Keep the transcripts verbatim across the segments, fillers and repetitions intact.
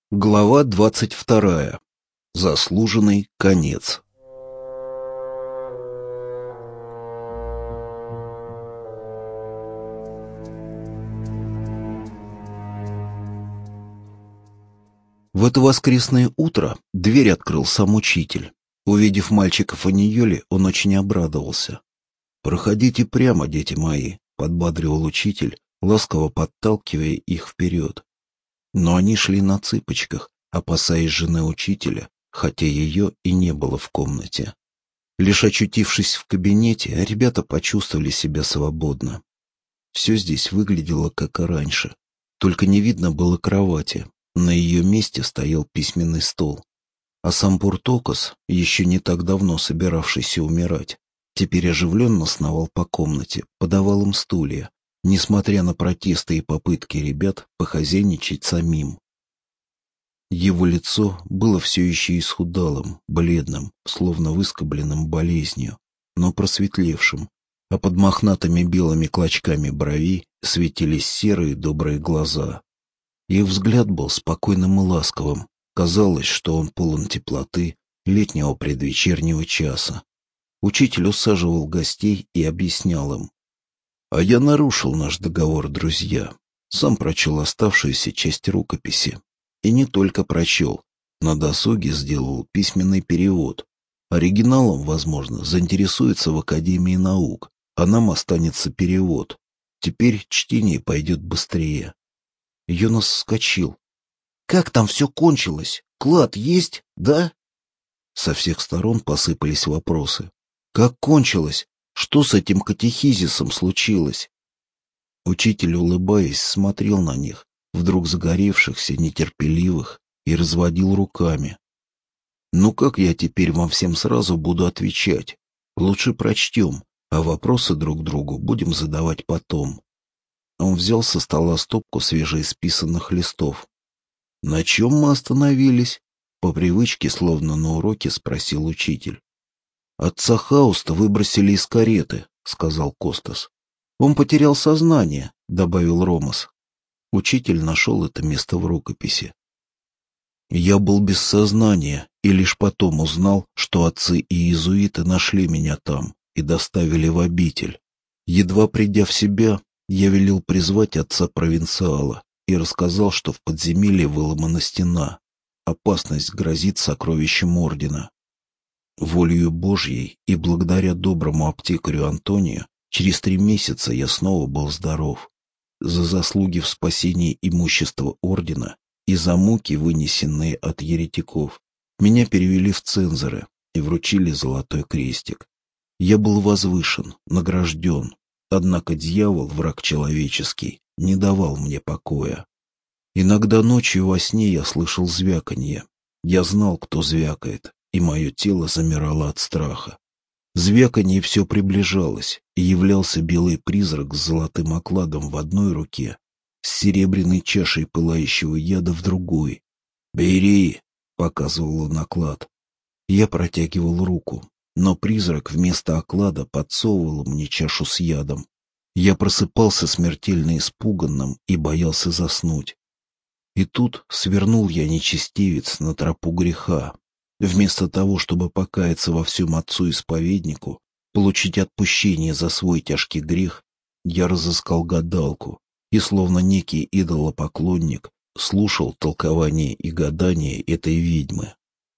Глава двадцать вторая. Заслуженный конец. В это воскресное утро дверь открыл сам учитель. Увидев мальчиков и Ниёли, он очень обрадовался. «Проходите прямо, дети мои», — подбадривал учитель, ласково подталкивая их вперед. Но они шли на цыпочках, опасаясь жены учителя, хотя ее и не было в комнате. Лишь очутившись в кабинете, ребята почувствовали себя свободно. Все здесь выглядело как и раньше, только не видно было кровати. На ее месте стоял письменный стол. А сам Пуртокос, еще не так давно собиравшийся умирать, теперь оживленно сновал по комнате, подавал им стулья, несмотря на протесты и попытки ребят похозяйничать самим. Его лицо было все еще исхудалым, бледным, словно выскобленным болезнью, но просветлевшим, а под мохнатыми белыми клочками бровей светились серые добрые глаза. Их взгляд был спокойным и ласковым. Казалось, что он полон теплоты летнего предвечернего часа. Учитель усаживал гостей и объяснял им. А я нарушил наш договор, друзья. Сам прочел оставшуюся часть рукописи. И не только прочел. На досуге сделал письменный перевод. Оригиналом, возможно, заинтересуется в Академии наук, а нам останется перевод. Теперь чтение пойдет быстрее. Йонас вскочил. «Как там все кончилось? Клад есть, да?» Со всех сторон посыпались вопросы. «Как кончилось? Что с этим катехизисом случилось?» Учитель, улыбаясь, смотрел на них, вдруг загоревшихся, нетерпеливых, и разводил руками. «Ну как я теперь вам всем сразу буду отвечать? Лучше прочтем, а вопросы друг другу будем задавать потом». Он взял со стола стопку свежеисписанных листов. «На чем мы остановились?» — по привычке, словно на уроке, спросил учитель. «Отца Хауста выбросили из кареты», — сказал Костас. «Он потерял сознание», — добавил Ромас. Учитель нашел это место в рукописи. «Я был без сознания и лишь потом узнал, что отцы и иезуиты нашли меня там и доставили в обитель. Едва придя в себя, я велел призвать отца-провинциала и рассказал, что в подземелье выломана стена. Опасность грозит сокровищем ордена. Волею Божьей и благодаря доброму аптекарю Антонию через три месяца я снова был здоров. За заслуги в спасении имущества ордена и за муки, вынесенные от еретиков, меня перевели в цензоры и вручили золотой крестик. Я был возвышен, награжден, однако дьявол, враг человеческий, не давал мне покоя. Иногда ночью во сне я слышал звяканье. Я знал, кто звякает, и мое тело замирало от страха. Звяканье все приближалось, и являлся белый призрак с золотым окладом в одной руке, с серебряной чашей пылающего яда в другой. «Бери!» — показывал он оклад. Я протягивал руку, но призрак вместо оклада подсовывал мне чашу с ядом. Я просыпался смертельно испуганным и боялся заснуть. И тут свернул я, нечестивец, на тропу греха. Вместо того, чтобы покаяться во всем отцу-исповеднику, получить отпущение за свой тяжкий грех, я разыскал гадалку и, словно некий идолопоклонник, слушал толкование и гадания этой ведьмы.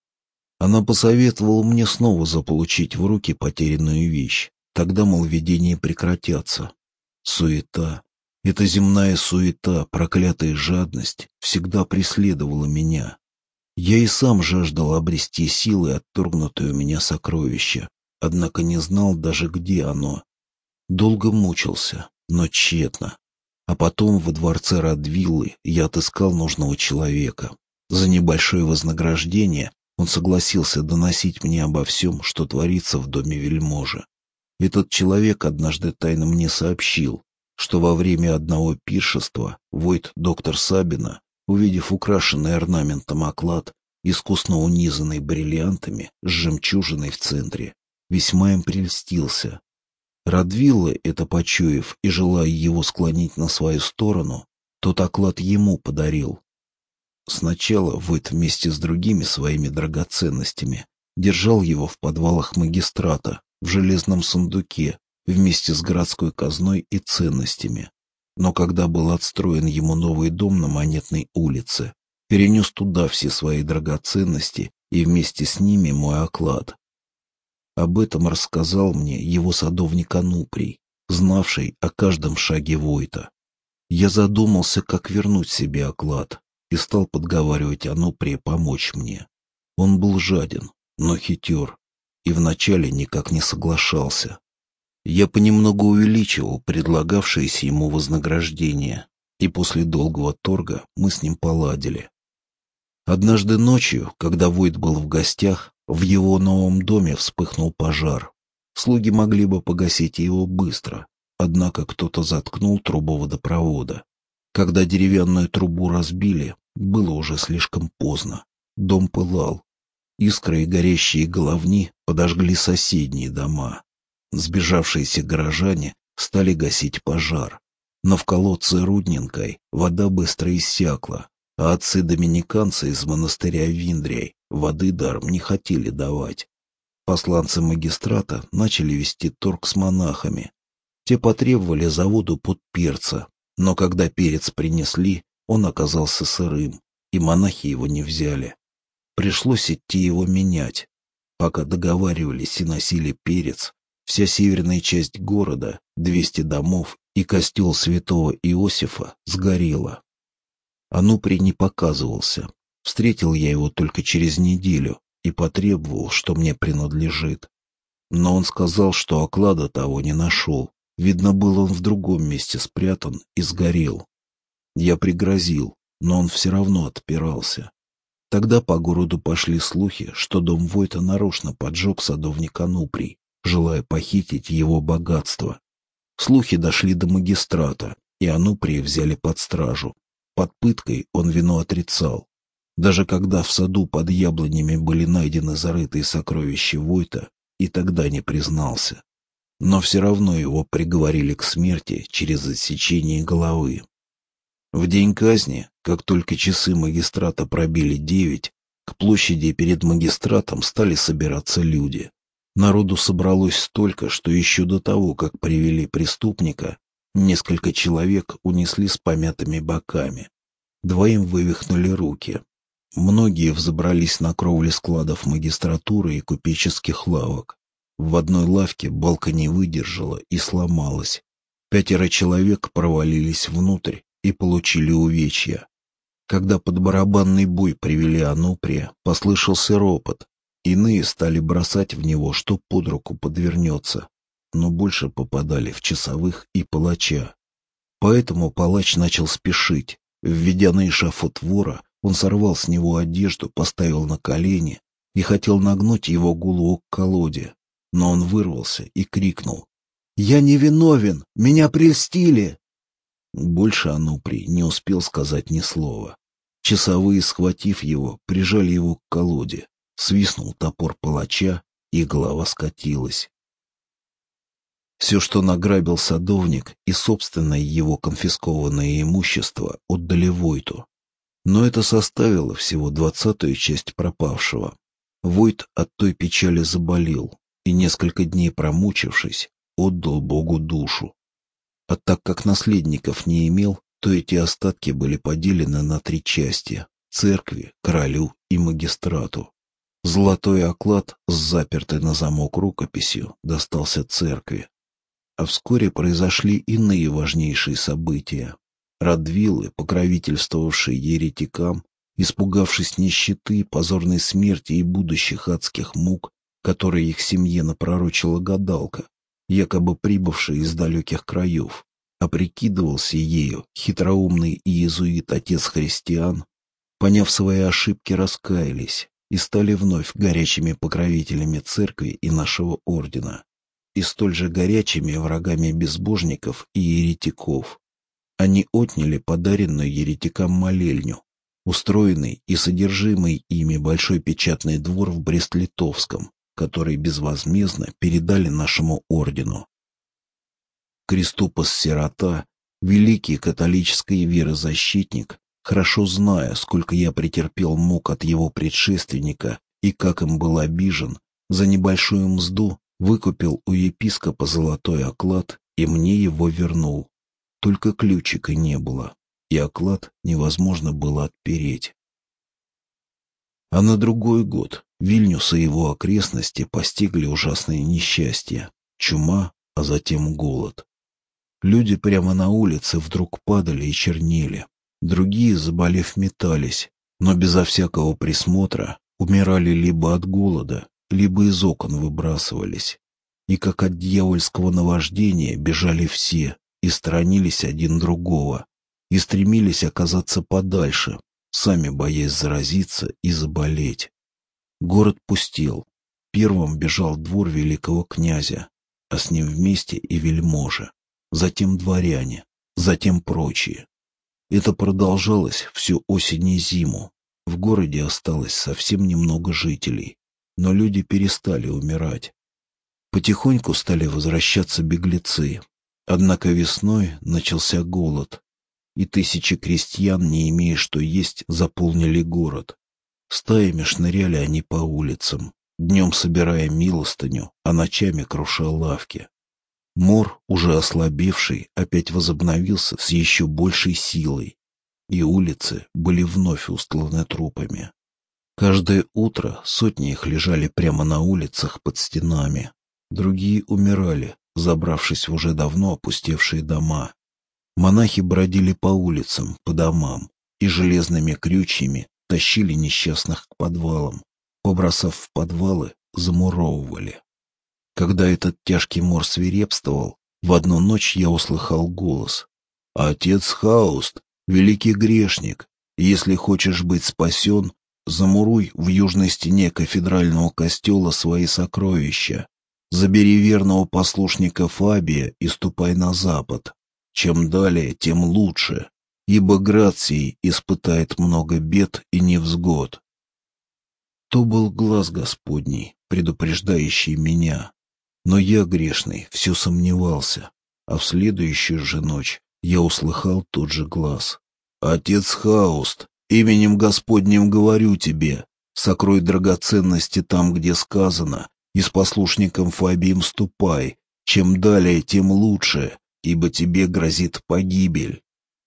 Она посоветовала мне снова заполучить в руки потерянную вещь. Тогда, мол, видения прекратятся. Суета. Эта земная суета, проклятая жадность, всегда преследовала меня. Я и сам жаждал обрести силы отторгнутое у меня сокровище, однако не знал даже, где оно. Долго мучился, но тщетно. А потом во дворце Радвиллы я отыскал нужного человека. За небольшое вознаграждение он согласился доносить мне обо всем, что творится в доме вельможи. Этот человек однажды тайно мне сообщил, что во время одного пиршества войт доктор Сабина, увидев украшенный орнаментом оклад, искусно унизанный бриллиантами с жемчужиной в центре, весьма им прельстился. Радвилла, это почуяв и желая его склонить на свою сторону, тот оклад ему подарил. Сначала Войт вместе с другими своими драгоценностями держал его в подвалах магистрата, в железном сундуке, вместе с городской казной и ценностями. Но когда был отстроен ему новый дом на Монетной улице, перенес туда все свои драгоценности и вместе с ними мой оклад. Об этом рассказал мне его садовник Ануприй, знавший о каждом шаге Войта. Я задумался, как вернуть себе оклад, и стал подговаривать Ануприя помочь мне. Он был жаден, но хитер, и вначале никак не соглашался. Я понемногу увеличивал предлагавшееся ему вознаграждение, и после долгого торга мы с ним поладили. Однажды ночью, когда Войт был в гостях, в его новом доме вспыхнул пожар. Слуги могли бы погасить его быстро, однако кто-то заткнул трубу водопровода. Когда деревянную трубу разбили, было уже слишком поздно. Дом пылал. Искры и горящие головни подожгли соседние дома. Сбежавшиеся горожане стали гасить пожар. Но в колодце Рудненкой вода быстро иссякла, а отцы-доминиканцы из монастыря Виндрей воды даром не хотели давать. Посланцы магистрата начали вести торг с монахами. Те потребовали за воду под перца, но когда перец принесли, он оказался сырым, и монахи его не взяли. Пришлось идти его менять. Пока договаривались и носили перец, вся северная часть города, двести домов и костел святого Иосифа сгорела. Ануприй не показывался. Встретил я его только через неделю и потребовал, что мне принадлежит. Но он сказал, что оклада того не нашел. Видно, был он в другом месте спрятан и сгорел. Я пригрозил, но он все равно отпирался. Тогда по городу пошли слухи, что дом Войта нарочно поджег садовник Ануприй, желая похитить его богатство. Слухи дошли до магистрата, и Ануприя взяли под стражу. Под пыткой он вину отрицал. Даже когда в саду под яблонями были найдены зарытые сокровища Войта, и тогда не признался. Но все равно его приговорили к смерти через отсечение головы. В день казни, как только часы магистрата пробили девять, к площади перед магистратом стали собираться люди. Народу собралось столько, что еще до того, как привели преступника, несколько человек унесли с помятыми боками. Двоим вывихнули руки. Многие взобрались на кровли складов магистратуры и купеческих лавок. В одной лавке балка не выдержала и сломалась. Пятеро человек провалились внутрь и получили увечья. Когда под барабанный бой привели Ануприя, послышался ропот. Иные стали бросать в него, что под руку подвернется, но больше попадали в часовых и палача. Поэтому палач начал спешить. Введя на эшафот вора, он сорвал с него одежду, поставил на колени и хотел нагнуть его голову к колоде. Но он вырвался и крикнул: «Я не виновен! Меня прельстили!» Больше Ануприй не успел сказать ни слова. Часовые, схватив его, прижали его к колоде. Свистнул топор палача, и голова скатилась. Все, что награбил садовник, и собственное его конфискованное имущество отдали Войту. Но это составило всего двадцатую часть пропавшего. Войт от той печали заболел, и, несколько дней промучившись, отдал Богу душу. А так как наследников не имел, то эти остатки были поделены на три части — церкви, королю и магистрату. Золотой оклад с запертой на замок рукописью достался церкви. А вскоре произошли иные важнейшие события. Радвилы, покровительствовавшие еретикам, испугавшись нищеты, позорной смерти и будущих адских мук, которые их семье напророчила гадалка, якобы прибывшая из далеких краев, а прикидывался ею хитроумный иезуит отец христиан, поняв свои ошибки, раскаялись и стали вновь горячими покровителями церкви и нашего ордена, и столь же горячими врагами безбожников и еретиков. Они отняли подаренную еретикам молельню, устроенный и содержимый ими большой печатный двор в Брест-Литовском, который безвозмездно передали нашему ордену. Крестопос-сирота, великий католический верозащитник, хорошо зная, сколько я претерпел мук от его предшественника и как им был обижен, за небольшую мзду выкупил у епископа золотой оклад и мне его вернул. Только ключика не было, и оклад невозможно было отпереть. А на другой год Вильнюс и его окрестности постигли ужасные несчастья, чума, а затем голод. Люди прямо на улице вдруг падали и чернели, другие, заболев, метались, но безо всякого присмотра умирали либо от голода, либо из окон выбрасывались. И как от дьявольского наваждения бежали все и сторонились один другого, и стремились оказаться подальше, сами боясь заразиться и заболеть. Город пустел. Первым бежал двор великого князя, а с ним вместе и вельможи, затем дворяне, затем прочие. Это продолжалось всю осень и зиму. В городе осталось совсем немного жителей, но люди перестали умирать. Потихоньку стали возвращаться беглецы. Однако весной начался голод, и тысячи крестьян, не имея что есть, заполнили город. Стаями шныряли они по улицам, днем собирая милостыню, а ночами круша лавки. Мор, уже ослабевший, опять возобновился с еще большей силой, и улицы были вновь устланы трупами. Каждое утро сотни их лежали прямо на улицах под стенами. Другие умирали, забравшись в уже давно опустевшие дома. Монахи бродили по улицам, по домам, и железными крючьями тащили несчастных к подвалам, побросав в подвалы, замуровывали. Когда этот тяжкий мор свирепствовал, в одну ночь я услыхал голос: «Отец Хауст, великий грешник, если хочешь быть спасен, замуруй в южной стене кафедрального костела свои сокровища. Забери верного послушника Фабия и ступай на запад. Чем далее, тем лучше, ибо град сей испытает много бед и невзгод». То был глас Господний, предупреждающий меня. Но я, грешный, все сомневался, а в следующую же ночь я услыхал тот же глас: «Отец Хауст, именем Господним говорю тебе, сокрой драгоценности там, где сказано, и с послушником Фабием ступай, чем далее, тем лучше, ибо тебе грозит погибель».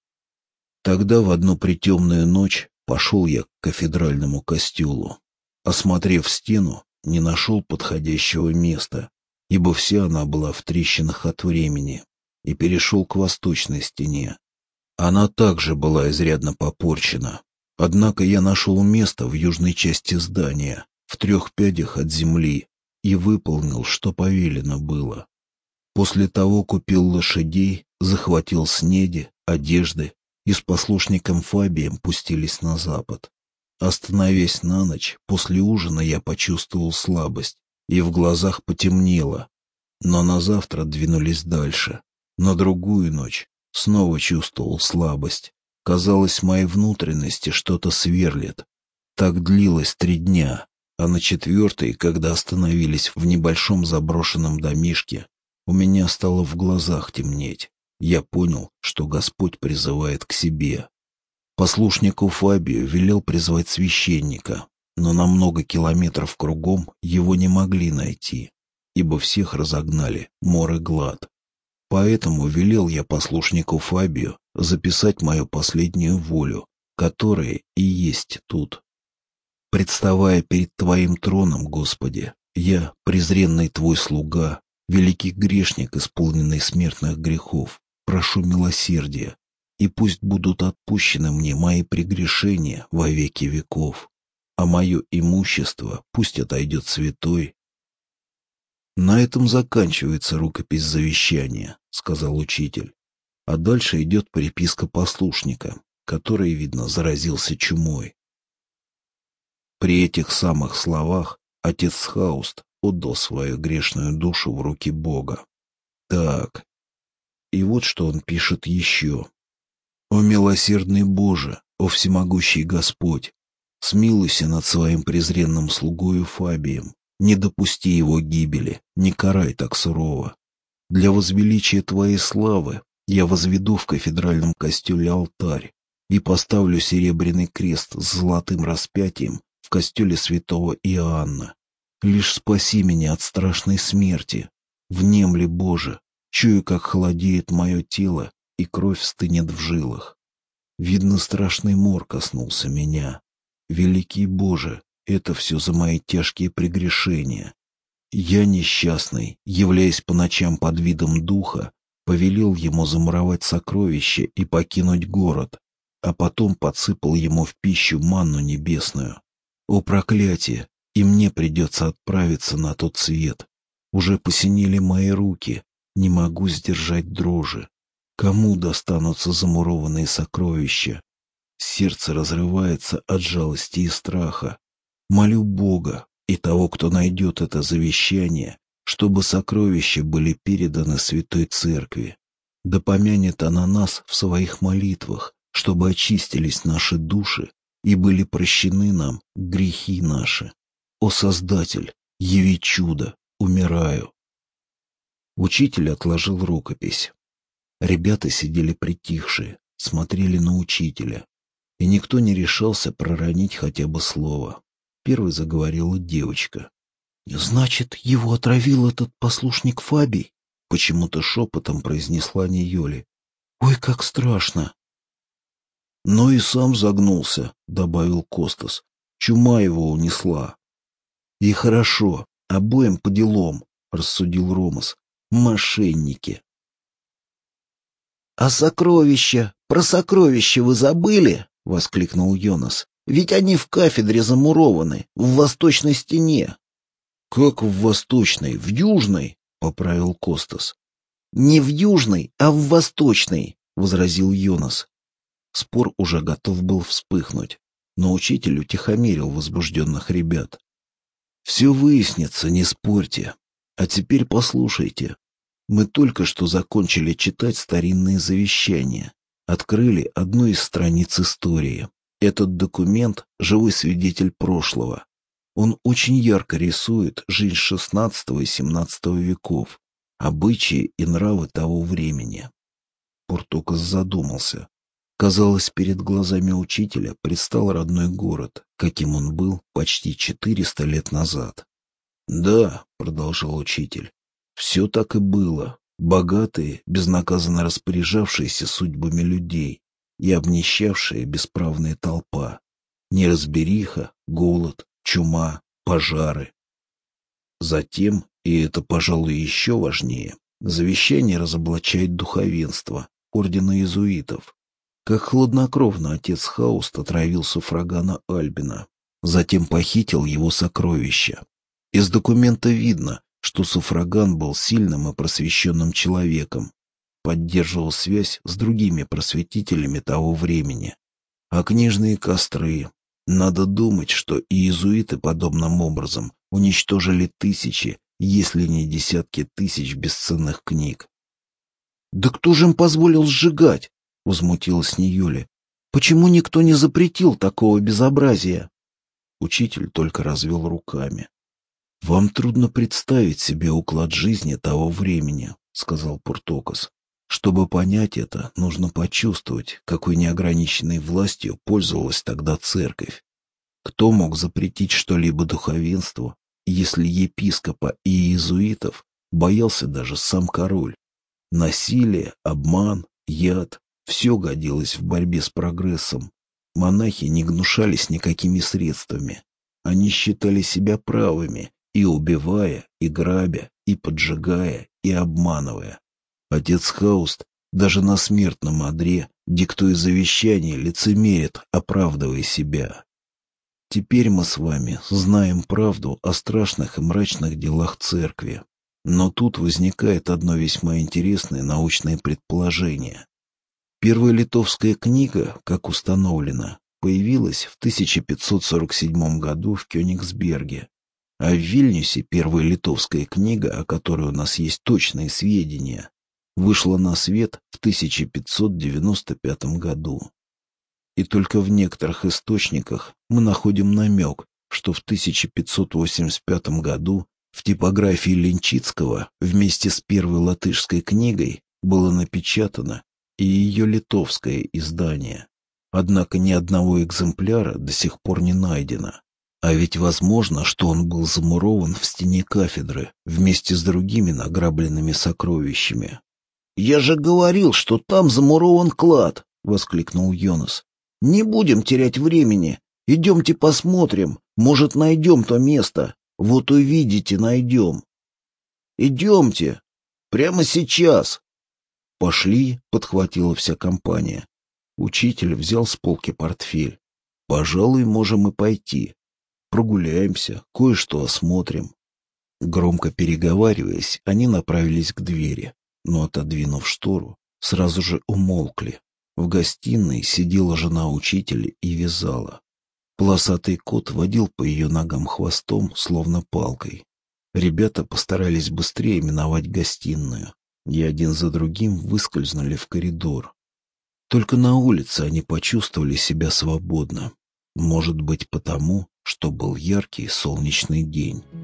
Тогда в одну притемную ночь пошел я к кафедральному костелу. Осмотрев стену, не нашел подходящего места, ибо вся она была в трещинах от времени, и перешел к восточной стене. Она также была изрядно попорчена, однако я нашел место в южной части здания, в трех пядях от земли, и выполнил, что повелено было. После того купил лошадей, захватил снеди, одежды, и с послушником Фабием пустились на запад. Остановясь на ночь, после ужина я почувствовал слабость, и в глазах потемнело. Но на завтра двинулись дальше. На другую ночь снова чувствовал слабость. Казалось, в моей внутренности что-то сверлит. Так длилось три дня, а на четвертый, когда остановились в небольшом заброшенном домишке, у меня стало в глазах темнеть. Я понял, что Господь призывает к себе. Послушнику Фабию велел призвать священника, но на много километров кругом его не могли найти, ибо всех разогнали мор и глад. Поэтому велел я послушнику Фабию записать мою последнюю волю, которая и есть тут. Представая перед Твоим троном, Господи, я, презренный Твой слуга, великий грешник, исполненный смертных грехов, прошу милосердия, и пусть будут отпущены мне мои прегрешения во веки веков, а мое имущество пусть отойдет святой». «На этом заканчивается рукопись завещания», — сказал учитель. А дальше идет приписка послушника, который, видно, заразился чумой. При этих самых словах отец Хауст отдал свою грешную душу в руки Бога. Так, и вот что он пишет еще. «О милосердный Боже, о всемогущий Господь, смилуйся над своим презренным слугою Фабием, не допусти его гибели, не карай так сурово. Для возвеличия Твоей славы я возведу в кафедральном костеле алтарь, и поставлю серебряный крест с золотым распятием в костеле святого Иоанна. Лишь спаси меня от страшной смерти. Внемли, Боже, чую, как холодеет мое тело, и кровь стынет в жилах. Видно, страшный мор коснулся меня. Великий Боже, это все за мои тяжкие прегрешения. Я несчастный, являясь по ночам под видом духа, повелел ему замуровать сокровища и покинуть город, а потом подсыпал ему в пищу манну небесную. О проклятие! И мне придется отправиться на тот свет. Уже посинели мои руки, не могу сдержать дрожи. Кому достанутся замурованные сокровища? Сердце разрывается от жалости и страха. Молю Бога и того, кто найдет это завещание, чтобы сокровища были переданы Святой Церкви. Да помянет она нас в своих молитвах, чтобы очистились наши души и были прощены нам грехи наши. О Создатель, яви чудо, умираю. Учитель отложил рукопись. Ребята сидели притихшие, смотрели на учителя, и никто не решался проронить хотя бы слово. Первой заговорила девочка. «Значит, его отравил этот послушник Фабий?» — почему-то шепотом произнесла Нийоли. «Ой, как страшно!» «Но и сам загнулся», — добавил Костас. «Чума его унесла». «И хорошо, обоим по делам», — рассудил Ромас. «Мошенники». «А сокровища? Про сокровища вы забыли?» — воскликнул Йонас. «Ведь они в кафедре замурованы, в восточной стене». «Как в восточной? В южной?» — поправил Костас. «Не в южной, а в восточной», — возразил Йонас. Спор уже готов был вспыхнуть, но учитель утихомирил возбужденных ребят. «Все выяснится, не спорьте. А теперь послушайте. Мы только что закончили читать старинные завещания, открыли одну из страниц истории. Этот документ — живой свидетель прошлого. Он очень ярко рисует жизнь шестнадцатого и семнадцатого веков, обычаи и нравы того времени». Портокос задумался. Казалось, перед глазами учителя предстал родной город, каким он был почти четыреста лет назад. «Да», — продолжал учитель, — «все так и было. Богатые, безнаказанно распоряжавшиеся судьбами людей и обнищавшая бесправная толпа. Неразбериха, голод, чума, пожары». Затем, и это, пожалуй, еще важнее, завещание разоблачает духовенство, ордена иезуитов. Как хладнокровно отец Хауст отравил суфрагана Альбина, затем похитил его сокровища. Из документа видно, что суфраган был сильным и просвещенным человеком, поддерживал связь с другими просветителями того времени. А книжные костры... Надо думать, что и иезуиты подобным образом уничтожили тысячи, если не десятки тысяч бесценных книг. «Да кто же им позволил сжигать?» — возмутилась Нийоли. «Почему никто не запретил такого безобразия?» Учитель только развел руками. «Вам трудно представить себе уклад жизни того времени», — сказал Портокос. «Чтобы понять это, нужно почувствовать, какой неограниченной властью пользовалась тогда церковь. Кто мог запретить что-либо духовенству, если епископа и иезуитов боялся даже сам король? Насилие, обман, яд — все годилось в борьбе с прогрессом. Монахи не гнушались никакими средствами. Они считали себя правыми, и убивая, и грабя, и поджигая, и обманывая. Отец Хауст даже на смертном одре, диктуя завещание, лицемерит, оправдывая себя. Теперь мы с вами знаем правду о страшных и мрачных делах церкви. Но тут возникает одно весьма интересное научное предположение. Первая литовская книга, как установлено, появилась в тысяча пятьсот сорок седьмом году в Кёнигсберге, а в Вильнюсе первая литовская книга, о которой у нас есть точные сведения, вышла на свет в тысяча пятьсот девяносто пятом году. И только в некоторых источниках мы находим намек, что в тысяча пятьсот восемьдесят пятом году в типографии Ленчицкого вместе с первой латышской книгой было напечатано и ее литовское издание. Однако ни одного экземпляра до сих пор не найдено. А ведь возможно, что он был замурован в стене кафедры вместе с другими награбленными сокровищами. «Я же говорил, что там замурован клад!» — воскликнул Йонас. «Не будем терять времени. Идемте посмотрим. Может, найдем то место. Вот увидите, найдем. Идемте. Прямо сейчас». «Пошли», — подхватила вся компания. Учитель взял с полки портфель. «Пожалуй, можем и пойти. Прогуляемся, кое-что осмотрим». Громко переговариваясь, они направились к двери, но, отодвинув штору, сразу же умолкли. В гостиной сидела жена учителя и вязала. Полосатый кот водил по ее ногам хвостом, словно палкой. Ребята постарались быстрее миновать гостиную, и один за другим выскользнули в коридор. Только на улице они почувствовали себя свободно. Может быть, потому, что был яркий солнечный день.